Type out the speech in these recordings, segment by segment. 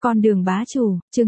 Con đường bá chủ, chương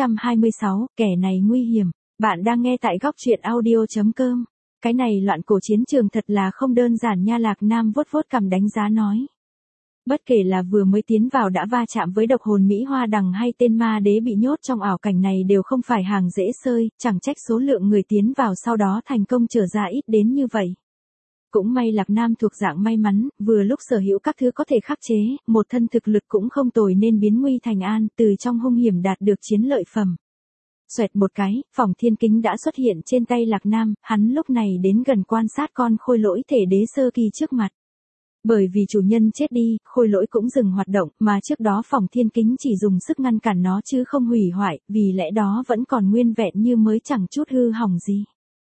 926, kẻ này nguy hiểm. Bạn đang nghe tại góc truyện audio.com. Cái này loạn cổ chiến trường thật là không đơn giản nha. Lạc Nam vuốt vuốt cằm đánh giá nói. Bất kể là vừa mới tiến vào đã va chạm với độc hồn Mỹ Hoa Đằng hay tên ma đế bị nhốt trong ảo cảnh này đều không phải hàng dễ xơi, chẳng trách số lượng người tiến vào sau đó thành công trở ra ít đến như vậy. Cũng may Lạc Nam thuộc dạng may mắn, vừa lúc sở hữu các thứ có thể khắc chế, một thân thực lực cũng không tồi nên biến nguy thành an, từ trong hung hiểm đạt được chiến lợi phẩm. Xoẹt một cái, phỏng thiên kính đã xuất hiện trên tay Lạc Nam, hắn lúc này đến gần quan sát con khôi lỗi thể đế sơ kỳ trước mặt. Bởi vì chủ nhân chết đi, khôi lỗi cũng dừng hoạt động, mà trước đó phỏng thiên kính chỉ dùng sức ngăn cản nó chứ không hủy hoại, vì lẽ đó vẫn còn nguyên vẹn như mới chẳng chút hư hỏng gì.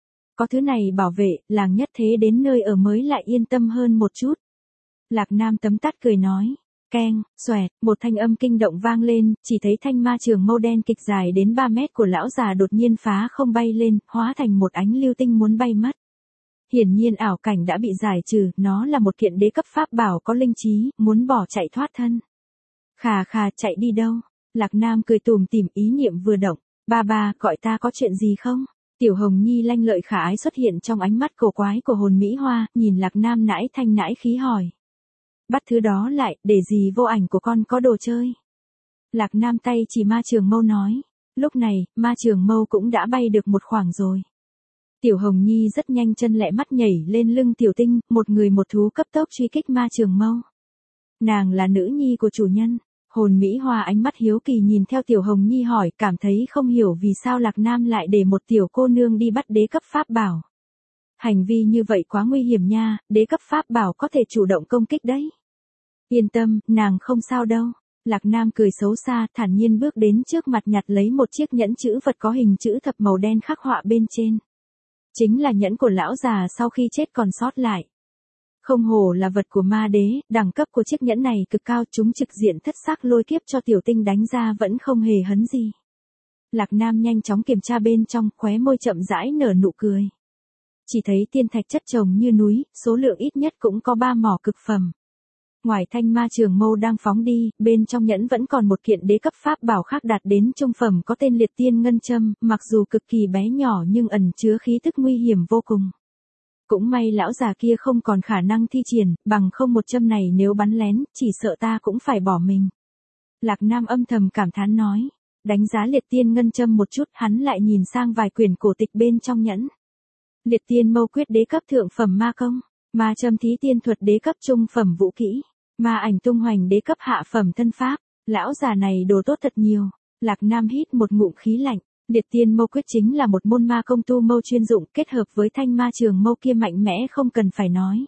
Có thứ này bảo vệ, làng nhất thế đến nơi ở mới lại yên tâm hơn một chút. Lạc Nam tấm tắt cười nói. Keng, xoẹt, một thanh âm kinh động vang lên, chỉ thấy thanh ma trường mâu đen kịch dài đến 3 mét của lão già đột nhiên phá không bay lên, hóa thành một ánh lưu tinh muốn bay mất. Hiển nhiên ảo cảnh đã bị giải trừ, nó là một kiện đế cấp pháp bảo có linh trí, muốn bỏ chạy thoát thân. Khà khà, chạy đi đâu? Lạc Nam cười tủm tỉm, ý niệm vừa động. Ba, gọi ta có chuyện gì không? Tiểu Hồng Nhi lanh lợi khả ái xuất hiện trong ánh mắt cổ quái của hồn Mỹ Hoa, nhìn Lạc Nam nãi thanh nãi khí hỏi. Bắt thứ đó lại, để gì vô ảnh của con có đồ chơi. Lạc Nam tay chỉ ma trường mâu nói. Lúc này, ma trường mâu cũng đã bay được một khoảng rồi. Tiểu Hồng Nhi rất nhanh chân lẹ mắt nhảy lên lưng Tiểu Tinh, một người một thú cấp tốc truy kích ma trường mâu. Nàng là nữ nhi của chủ nhân. Hồn Mỹ Hoa ánh mắt hiếu kỳ nhìn theo Tiểu Hồng Nhi hỏi, cảm thấy không hiểu vì sao Lạc Nam lại để một tiểu cô nương đi bắt đế cấp pháp bảo. Hành vi như vậy quá nguy hiểm nha, đế cấp pháp bảo có thể chủ động công kích đấy. Yên tâm, nàng không sao đâu. Lạc Nam cười xấu xa, thản nhiên bước đến trước mặt nhặt lấy một chiếc nhẫn chữ vật có hình chữ thập màu đen khắc họa bên trên. Chính là nhẫn của lão già sau khi chết còn sót lại. Không hổ là vật của ma đế, đẳng cấp của chiếc nhẫn này cực cao, chúng trực diện thất sắc lôi kiếp cho Tiểu Tinh đánh ra vẫn không hề hấn gì. Lạc Nam nhanh chóng kiểm tra bên trong, khóe môi chậm rãi nở nụ cười. Chỉ thấy tiên thạch chất chồng như núi, số lượng ít nhất cũng có 3 mỏ cực phẩm. Ngoài thanh ma trường mâu đang phóng đi, bên trong nhẫn vẫn còn một kiện đế cấp pháp bảo khác đạt đến trung phẩm có tên liệt tiên ngân châm, mặc dù cực kỳ bé nhỏ nhưng ẩn chứa khí tức nguy hiểm vô cùng. Cũng may lão già kia không còn khả năng thi triển, bằng không một châm này nếu bắn lén, chỉ sợ ta cũng phải bỏ mình. Lạc Nam âm thầm cảm thán nói. Đánh giá liệt tiên ngân châm một chút, hắn lại nhìn sang vài quyển cổ tịch bên trong nhẫn. Liệt tiên mâu quyết đế cấp thượng phẩm ma công, ma châm thí tiên thuật đế cấp trung phẩm vũ kỹ, ma ảnh tung hoành đế cấp hạ phẩm thân pháp. Lão già này đồ tốt thật nhiều. Lạc Nam hít một ngụm khí lạnh. Liệt tiên mâu quyết chính là một môn ma công tu mâu chuyên dụng, kết hợp với thanh ma trường mâu kia mạnh mẽ không cần phải nói.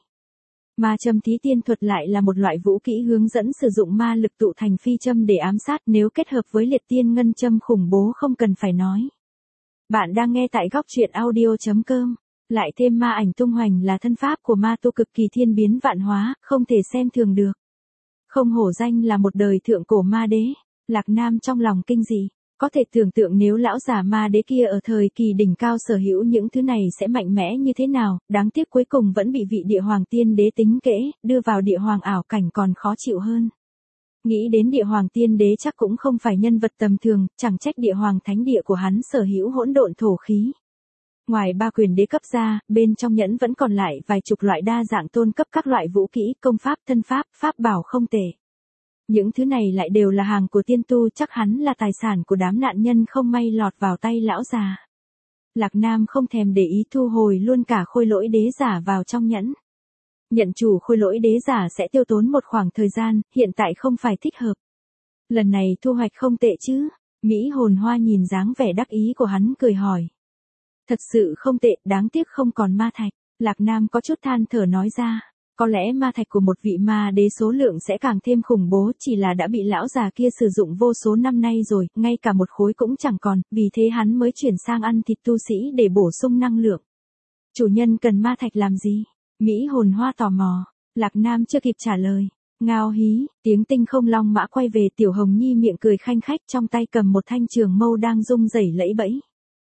Ma châm thí tiên thuật lại là một loại vũ kỹ hướng dẫn sử dụng ma lực tụ thành phi châm để ám sát, nếu kết hợp với liệt tiên ngân châm khủng bố không cần phải nói. Bạn đang nghe tại góc truyện audio.com. Lại thêm ma ảnh tung hoành là thân pháp của ma tu cực kỳ thiên biến vạn hóa, không thể xem thường được. Không hổ danh là một đời thượng cổ ma đế. Lạc Nam trong lòng kinh dị. Có thể tưởng tượng nếu lão già ma đế kia ở thời kỳ đỉnh cao sở hữu những thứ này sẽ mạnh mẽ như thế nào, đáng tiếc cuối cùng vẫn bị vị địa hoàng tiên đế tính kễ, đưa vào địa hoàng ảo cảnh còn khó chịu hơn. Nghĩ đến địa hoàng tiên đế chắc cũng không phải nhân vật tầm thường, chẳng trách địa hoàng thánh địa của hắn sở hữu hỗn độn thổ khí. Ngoài 3 quyền đế cấp ra, bên trong nhẫn vẫn còn lại vài chục loại đa dạng tôn cấp các loại vũ kỹ, công pháp, thân pháp, pháp bảo không tệ. Những thứ này lại đều là hàng của tiên tu, chắc hắn là tài sản của đám nạn nhân không may lọt vào tay lão già. Lạc Nam không thèm để ý thu hồi luôn cả khôi lỗi đế giả vào trong nhẫn. Nhận chủ khôi lỗi đế giả sẽ tiêu tốn một khoảng thời gian, hiện tại không phải thích hợp. Lần này thu hoạch không tệ chứ? Mỹ Hồn Hoa nhìn dáng vẻ đắc ý của hắn cười hỏi. Thật sự không tệ, đáng tiếc không còn ma thạch. Lạc Nam có chút than thở nói ra. Có lẽ ma thạch của một vị ma đế số lượng sẽ càng thêm khủng bố, chỉ là đã bị lão già kia sử dụng vô số năm nay rồi, ngay cả một khối cũng chẳng còn, vì thế hắn mới chuyển sang ăn thịt tu sĩ để bổ sung năng lượng. Chủ nhân cần ma thạch làm gì? Mỹ Hồn Hoa tò mò. Lạc Nam chưa kịp trả lời. Ngao hí, tiếng tinh không long mã quay về. Tiểu Hồng Nhi miệng cười khanh khách, trong tay cầm một thanh trường mâu đang rung rẩy lẫy bẫy.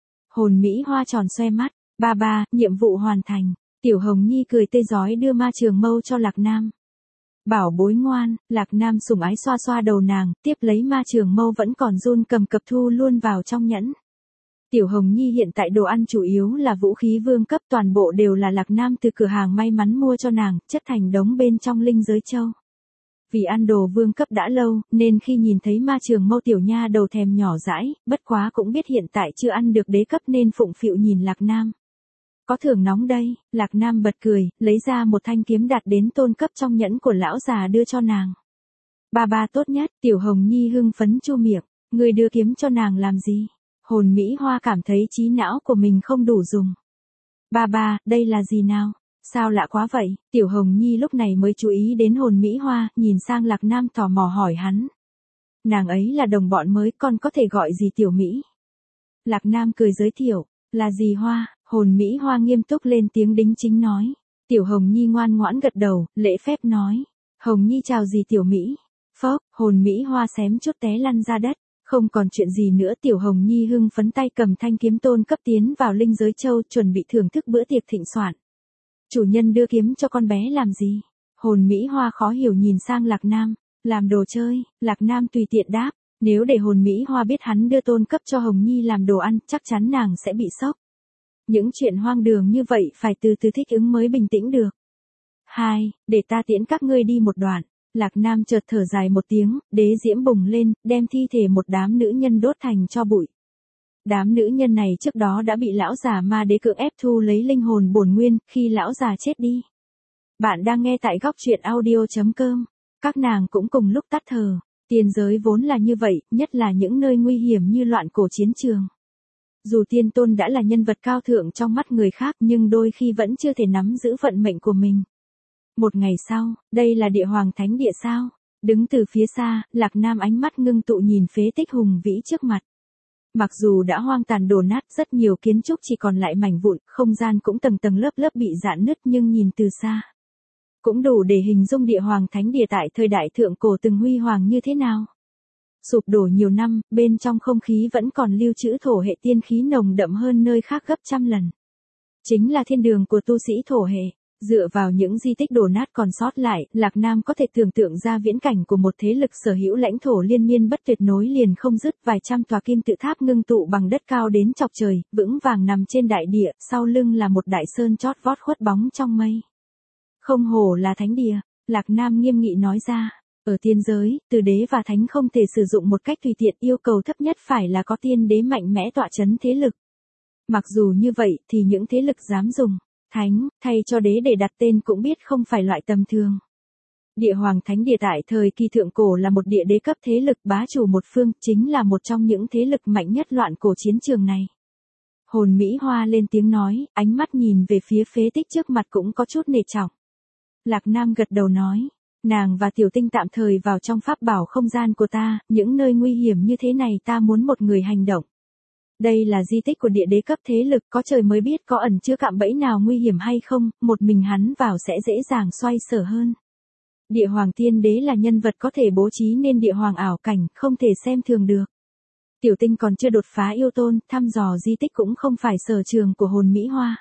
Hồn Mỹ Hoa tròn xoe mắt. Ba, nhiệm vụ hoàn thành. Tiểu Hồng Nhi cười tươi rói đưa ma trường mâu cho Lạc Nam. Bảo bối ngoan, Lạc Nam sủng ái xoa xoa đầu nàng, tiếp lấy ma trường mâu vẫn còn run cầm cập thu luôn vào trong nhẫn. Tiểu Hồng Nhi hiện tại đồ ăn chủ yếu là vũ khí vương cấp, toàn bộ đều là Lạc Nam từ cửa hàng may mắn mua cho nàng, chất thành đống bên trong linh giới châu. Vì ăn đồ vương cấp đã lâu, nên khi nhìn thấy ma trường mâu tiểu nha đầu thèm nhỏ dãi, bất quá cũng biết hiện tại chưa ăn được đế cấp nên phụng phịu nhìn Lạc Nam. Có thưởng nóng đây, Lạc Nam bật cười, lấy ra một thanh kiếm đạt đến tôn cấp trong nhẫn của lão già đưa cho nàng. Ba tốt nhất, Tiểu Hồng Nhi hưng phấn chu miệng, người đưa kiếm cho nàng làm gì? Hồn Mỹ Hoa cảm thấy trí não của mình không đủ dùng. Ba, đây là gì nào? Sao lạ quá vậy? Tiểu Hồng Nhi lúc này mới chú ý đến hồn Mỹ Hoa, nhìn sang Lạc Nam tò mò hỏi hắn. Nàng ấy là đồng bọn mới, con có thể gọi gì Tiểu Mỹ? Lạc Nam cười giới thiệu, là gì Hoa? Hồn Mỹ Hoa nghiêm túc lên tiếng đính chính nói. Tiểu Hồng Nhi ngoan ngoãn gật đầu, lễ phép nói. Hồng Nhi chào gì Tiểu Mỹ? Phốc, hồn Mỹ Hoa xém chút té lăn ra đất. Không còn chuyện gì nữa, Tiểu Hồng Nhi hưng phấn tay cầm thanh kiếm tôn cấp tiến vào linh giới châu, chuẩn bị thưởng thức bữa tiệc thịnh soạn. Chủ nhân đưa kiếm cho con bé làm gì? Hồn Mỹ Hoa khó hiểu nhìn sang Lạc Nam. Làm đồ chơi, Lạc Nam tùy tiện đáp. Nếu để hồn Mỹ Hoa biết hắn đưa tôn cấp cho Hồng Nhi làm đồ ăn, chắc chắn nàng sẽ bị sốc. Những chuyện hoang đường như vậy phải từ từ thích ứng mới bình tĩnh được. 2. Để ta tiễn các ngươi đi một đoạn. Lạc Nam chợt thở dài một tiếng, đế diễm bùng lên, đem thi thể một đám nữ nhân đốt thành tro bụi. Đám nữ nhân này trước đó đã bị lão già ma đế cưỡng ép thu lấy linh hồn bổn nguyên, khi lão già chết đi. Bạn đang nghe tại góc truyện audio.com. Các nàng cũng cùng lúc tắt thở. Tiên giới vốn là như vậy, nhất là những nơi nguy hiểm như loạn cổ chiến trường. Dù tiên tôn đã là nhân vật cao thượng trong mắt người khác nhưng đôi khi vẫn chưa thể nắm giữ vận mệnh của mình. Một ngày sau, đây là địa hoàng thánh địa sao? Đứng từ phía xa, Lạc Nam ánh mắt ngưng tụ nhìn phế tích hùng vĩ trước mặt. Mặc dù đã hoang tàn đổ nát, rất nhiều kiến trúc chỉ còn lại mảnh vụn, không gian cũng tầng tầng lớp lớp bị rạn nứt, nhưng nhìn từ xa cũng đủ để hình dung địa hoàng thánh địa tại thời đại thượng cổ từng huy hoàng như thế nào. Sụp đổ nhiều năm, bên trong không khí vẫn còn lưu trữ thổ hệ tiên khí nồng đậm hơn nơi khác gấp trăm lần. Chính là thiên đường của tu sĩ thổ hệ. Dựa vào những di tích đổ nát còn sót lại, Lạc Nam có thể tưởng tượng ra viễn cảnh của một thế lực sở hữu lãnh thổ liên miên bất tuyệt nối liền không dứt, vài trăm tòa kim tự tháp ngưng tụ bằng đất cao đến chọc trời, vững vàng nằm trên đại địa, sau lưng là một đại sơn chót vót khuất bóng trong mây. Không hổ là thánh địa, Lạc Nam nghiêm nghị nói ra. Ở tiên giới, từ đế và thánh không thể sử dụng một cách tùy tiện, yêu cầu thấp nhất phải là có tiên đế mạnh mẽ tọa chấn thế lực. Mặc dù như vậy thì những thế lực dám dùng thánh thay cho đế để đặt tên cũng biết không phải loại tầm thường. Địa hoàng thánh địa tại thời kỳ thượng cổ là một địa đế cấp thế lực bá chủ một phương, chính là một trong những thế lực mạnh nhất loạn cổ chiến trường này. Hồn Mỹ Hoa lên tiếng nói, ánh mắt nhìn về phía phế tích trước mặt cũng có chút nể trọng. Lạc Nam gật đầu nói, nàng và Tiểu Tinh tạm thời vào trong pháp bảo không gian của ta, những nơi nguy hiểm như thế này ta muốn một người hành động. Đây là di tích của địa đế cấp thế lực, có trời mới biết có ẩn chứa cạm bẫy nào nguy hiểm hay không, một mình hắn vào sẽ dễ dàng xoay sở hơn. Địa hoàng tiên đế là nhân vật có thể bố trí nên địa hoàng ảo cảnh, không thể xem thường được. Tiểu Tinh còn chưa đột phá yêu tôn, thăm dò di tích cũng không phải sở trường của hồn Mỹ Hoa.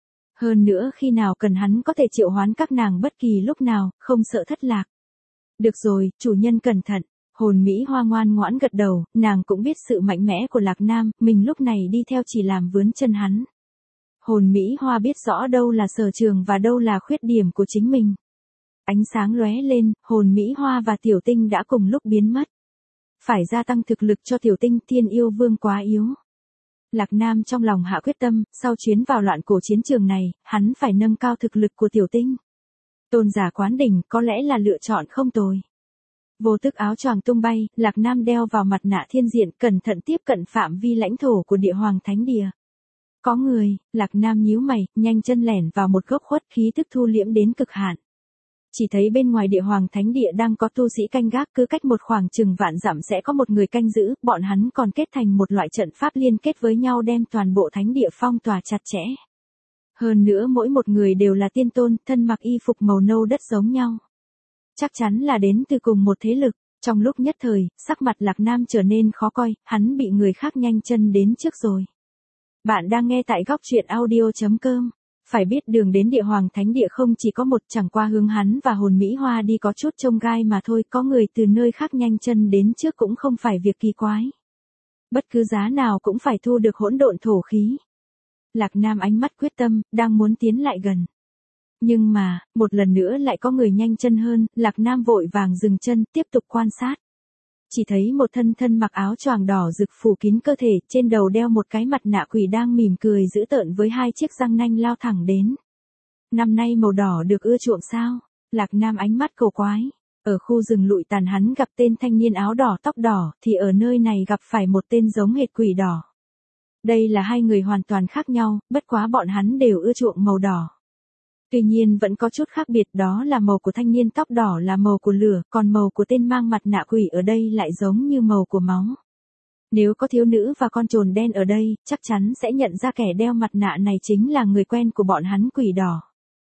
Hơn nữa khi nào cần hắn có thể triệu hoán các nàng bất kỳ lúc nào, không sợ thất lạc. Được rồi, chủ nhân cẩn thận. Hồn Mỹ Hoa ngoan ngoãn gật đầu, nàng cũng biết sự mạnh mẽ của Lạc Nam, mình lúc này đi theo chỉ làm vướng chân hắn. Hồn Mỹ Hoa biết rõ đâu là sở trường và đâu là khuyết điểm của chính mình. Ánh sáng lóe lên, hồn Mỹ Hoa và Tiểu Tinh đã cùng lúc biến mất. Phải gia tăng thực lực cho Tiểu Tinh, Thiên Yêu Vương quá yếu. Lạc Nam trong lòng hạ quyết tâm, sau chuyến vào loạn cổ chiến trường này, hắn phải nâng cao thực lực của Tiểu Tinh. Tôn giả quán đỉnh có lẽ là lựa chọn không tồi. Vô thức áo choàng tung bay, Lạc Nam đeo vào mặt nạ thiên diện, cẩn thận tiếp cận phạm vi lãnh thổ của địa hoàng thánh địa. Có người, Lạc Nam nhíu mày, nhanh chân lẻn vào một góc khuất, khí tức thu liễm đến cực hạn. Chỉ thấy bên ngoài địa hoàng thánh địa đang có tu sĩ canh gác, cứ cách một khoảng chừng vạn dặm sẽ có một người canh giữ, bọn hắn còn kết thành một loại trận pháp liên kết với nhau đem toàn bộ thánh địa phong tỏa chặt chẽ. Hơn nữa mỗi một người đều là tiên tôn, thân mặc y phục màu nâu đất giống nhau. Chắc chắn là đến từ cùng một thế lực. Trong lúc nhất thời, sắc mặt Lạc Nam trở nên khó coi, hắn bị người khác nhanh chân đến trước rồi. Bạn đang nghe tại góc truyện audio.com. Phải biết đường đến địa hoàng thánh địa không chỉ có một, chẳng qua hướng hắn và hồn Mỹ Hoa đi có chút chông gai mà thôi, có người từ nơi khác nhanh chân đến trước cũng không phải việc kỳ quái. Bất cứ giá nào cũng phải thu được hỗn độn thổ khí. Lạc Nam ánh mắt quyết tâm, đang muốn tiến lại gần. Nhưng mà, một lần nữa lại có người nhanh chân hơn, Lạc Nam vội vàng dừng chân, tiếp tục quan sát. Chỉ thấy một thân mặc áo choàng đỏ rực phủ kín cơ thể, trên đầu đeo một cái mặt nạ quỷ đang mỉm cười dữ tợn với hai chiếc răng nanh lao thẳng đến. Năm nay màu đỏ được ưa chuộng sao? Lạc Nam ánh mắt cầu quái. Ở khu rừng lụi tàn hắn gặp tên thanh niên áo đỏ tóc đỏ, thì ở nơi này gặp phải một tên giống hệt quỷ đỏ. Đây là hai người hoàn toàn khác nhau, bất quá bọn hắn đều ưa chuộng màu đỏ. Tuy nhiên vẫn có chút khác biệt, đó là màu của thanh niên tóc đỏ là màu của lửa, còn màu của tên mang mặt nạ quỷ ở đây lại giống như màu của máu. Nếu có thiếu nữ và con trồn đen ở đây, chắc chắn sẽ nhận ra kẻ đeo mặt nạ này chính là người quen của bọn hắn, quỷ đỏ.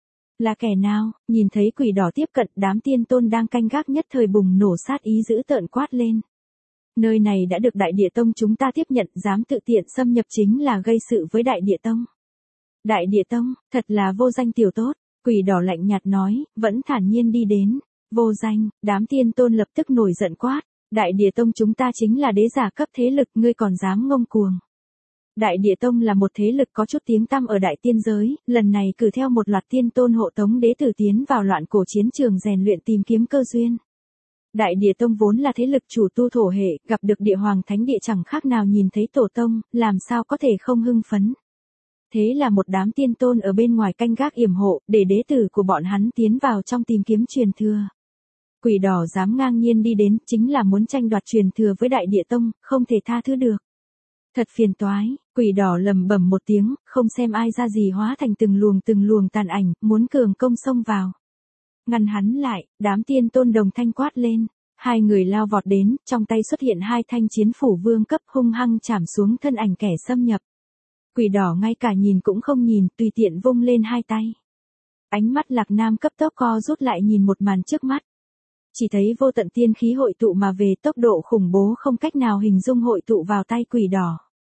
Là kẻ nào? Nhìn thấy quỷ đỏ tiếp cận, đám tiên tôn đang canh gác nhất thời bùng nổ sát ý dữ tợn quát lên. Nơi này đã được Đại Địa Tông chúng ta tiếp nhận, dám tự tiện xâm nhập chính là gây sự với Đại Địa Tông. Đại Địa Tông, thật là vô danh tiểu tốt, quỷ đỏ lạnh nhạt nói, vẫn thản nhiên đi đến. Vô danh, đám tiên tôn lập tức nổi giận quát. Đại Địa Tông chúng ta chính là đế giả cấp thế lực, ngươi còn dám ngông cuồng. Đại Địa Tông là một thế lực có chút tiếng tăm ở đại tiên giới, lần này cử theo một loạt tiên tôn hộ tống đế tử tiến vào loạn cổ chiến trường rèn luyện tìm kiếm cơ duyên. Đại Địa Tông vốn là thế lực chủ tu thổ hệ, gặp được địa hoàng thánh địa chẳng khác nào nhìn thấy tổ tông, làm sao có thể không hưng phấn. Thế là một đám tiên tôn ở bên ngoài canh gác yểm hộ, để đế tử của bọn hắn tiến vào trong tìm kiếm truyền thừa. Quỷ đỏ dám ngang nhiên đi đến, chính là muốn tranh đoạt truyền thừa với Đại Địa Tông, không thể tha thứ được. Thật phiền toái, quỷ đỏ lầm bẩm một tiếng, không xem ai ra gì hóa thành từng luồng tàn ảnh, muốn cường công xông vào. Ngăn hắn lại, đám tiên tôn đồng thanh quát lên. Hai người lao vọt đến, trong tay xuất hiện hai thanh chiến phủ vương cấp hung hăng chảm xuống thân ảnh kẻ xâm nhập. Quỷ đỏ ngay cả nhìn cũng không nhìn, tùy tiện vung lên hai tay. Ánh mắt Lạc Nam cấp tốc co rút lại nhìn một màn trước mắt. Chỉ thấy vô tận tiên khí hội tụ mà về, tốc độ khủng bố không cách nào hình dung hội tụ vào tay quỷ đỏ.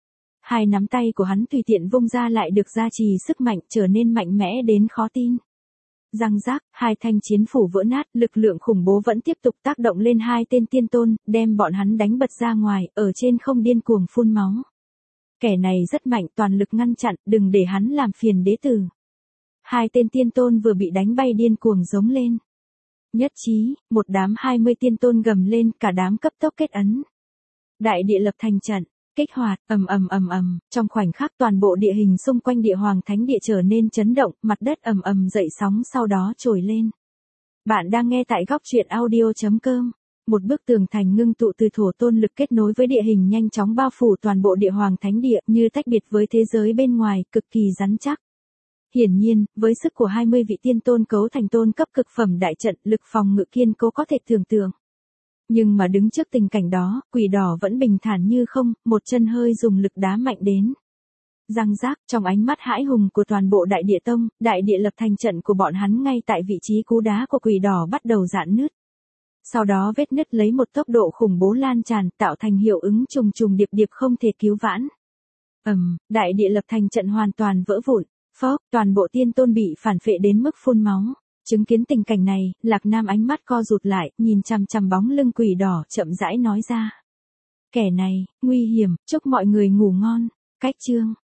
Hai nắm tay của hắn tùy tiện vung ra lại được gia trì sức mạnh, trở nên mạnh mẽ đến khó tin. Răng rác, hai thanh chiến phủ vỡ nát, lực lượng khủng bố vẫn tiếp tục tác động lên hai tên tiên tôn, đem bọn hắn đánh bật ra ngoài, ở trên không điên cuồng phun máu. Kẻ này rất mạnh, toàn lực ngăn chặn, đừng để hắn làm phiền đế tử. Hai tên tiên tôn vừa bị đánh bay điên cuồng giống lên. Nhất trí, một đám 20 tiên tôn gầm lên, cả đám cấp tốc kết ấn. Đại địa lập thành trận, kích hoạt, ầm, trong khoảnh khắc toàn bộ địa hình xung quanh địa hoàng thánh địa trở nên chấn động, mặt đất ầm dậy sóng sau đó trồi lên. Bạn đang nghe tại góc truyện audio.com. Một bức tường thành ngưng tụ từ thổ tôn lực kết nối với địa hình nhanh chóng bao phủ toàn bộ địa hoàng thánh địa, như tách biệt với thế giới bên ngoài, cực kỳ rắn chắc. Hiển nhiên, với sức của 20 vị tiên tôn cấu thành tôn cấp cực phẩm đại trận, lực phòng ngự kiên cố có thể tưởng tượng. Nhưng mà đứng trước tình cảnh đó, quỷ đỏ vẫn bình thản như không, một chân hơi dùng lực đá mạnh đến. Răng rác, trong ánh mắt hãi hùng của toàn bộ Đại Địa Tông, đại địa lập thành trận của bọn hắn ngay tại vị trí cú đá của quỷ đỏ bắt đầu rạn nứt. Sau đó vết nứt lấy một tốc độ khủng bố lan tràn, tạo thành hiệu ứng trùng điệp không thể cứu vãn. Đại địa lập thành trận hoàn toàn vỡ vụn. Phốc, toàn bộ tiên tôn bị phản phệ đến mức phun máu. Chứng kiến tình cảnh này, Lạc Nam ánh mắt co rụt lại, nhìn chằm chằm bóng lưng quỷ đỏ, chậm rãi nói ra. Kẻ này, nguy hiểm, chúc mọi người ngủ ngon. Cách chương.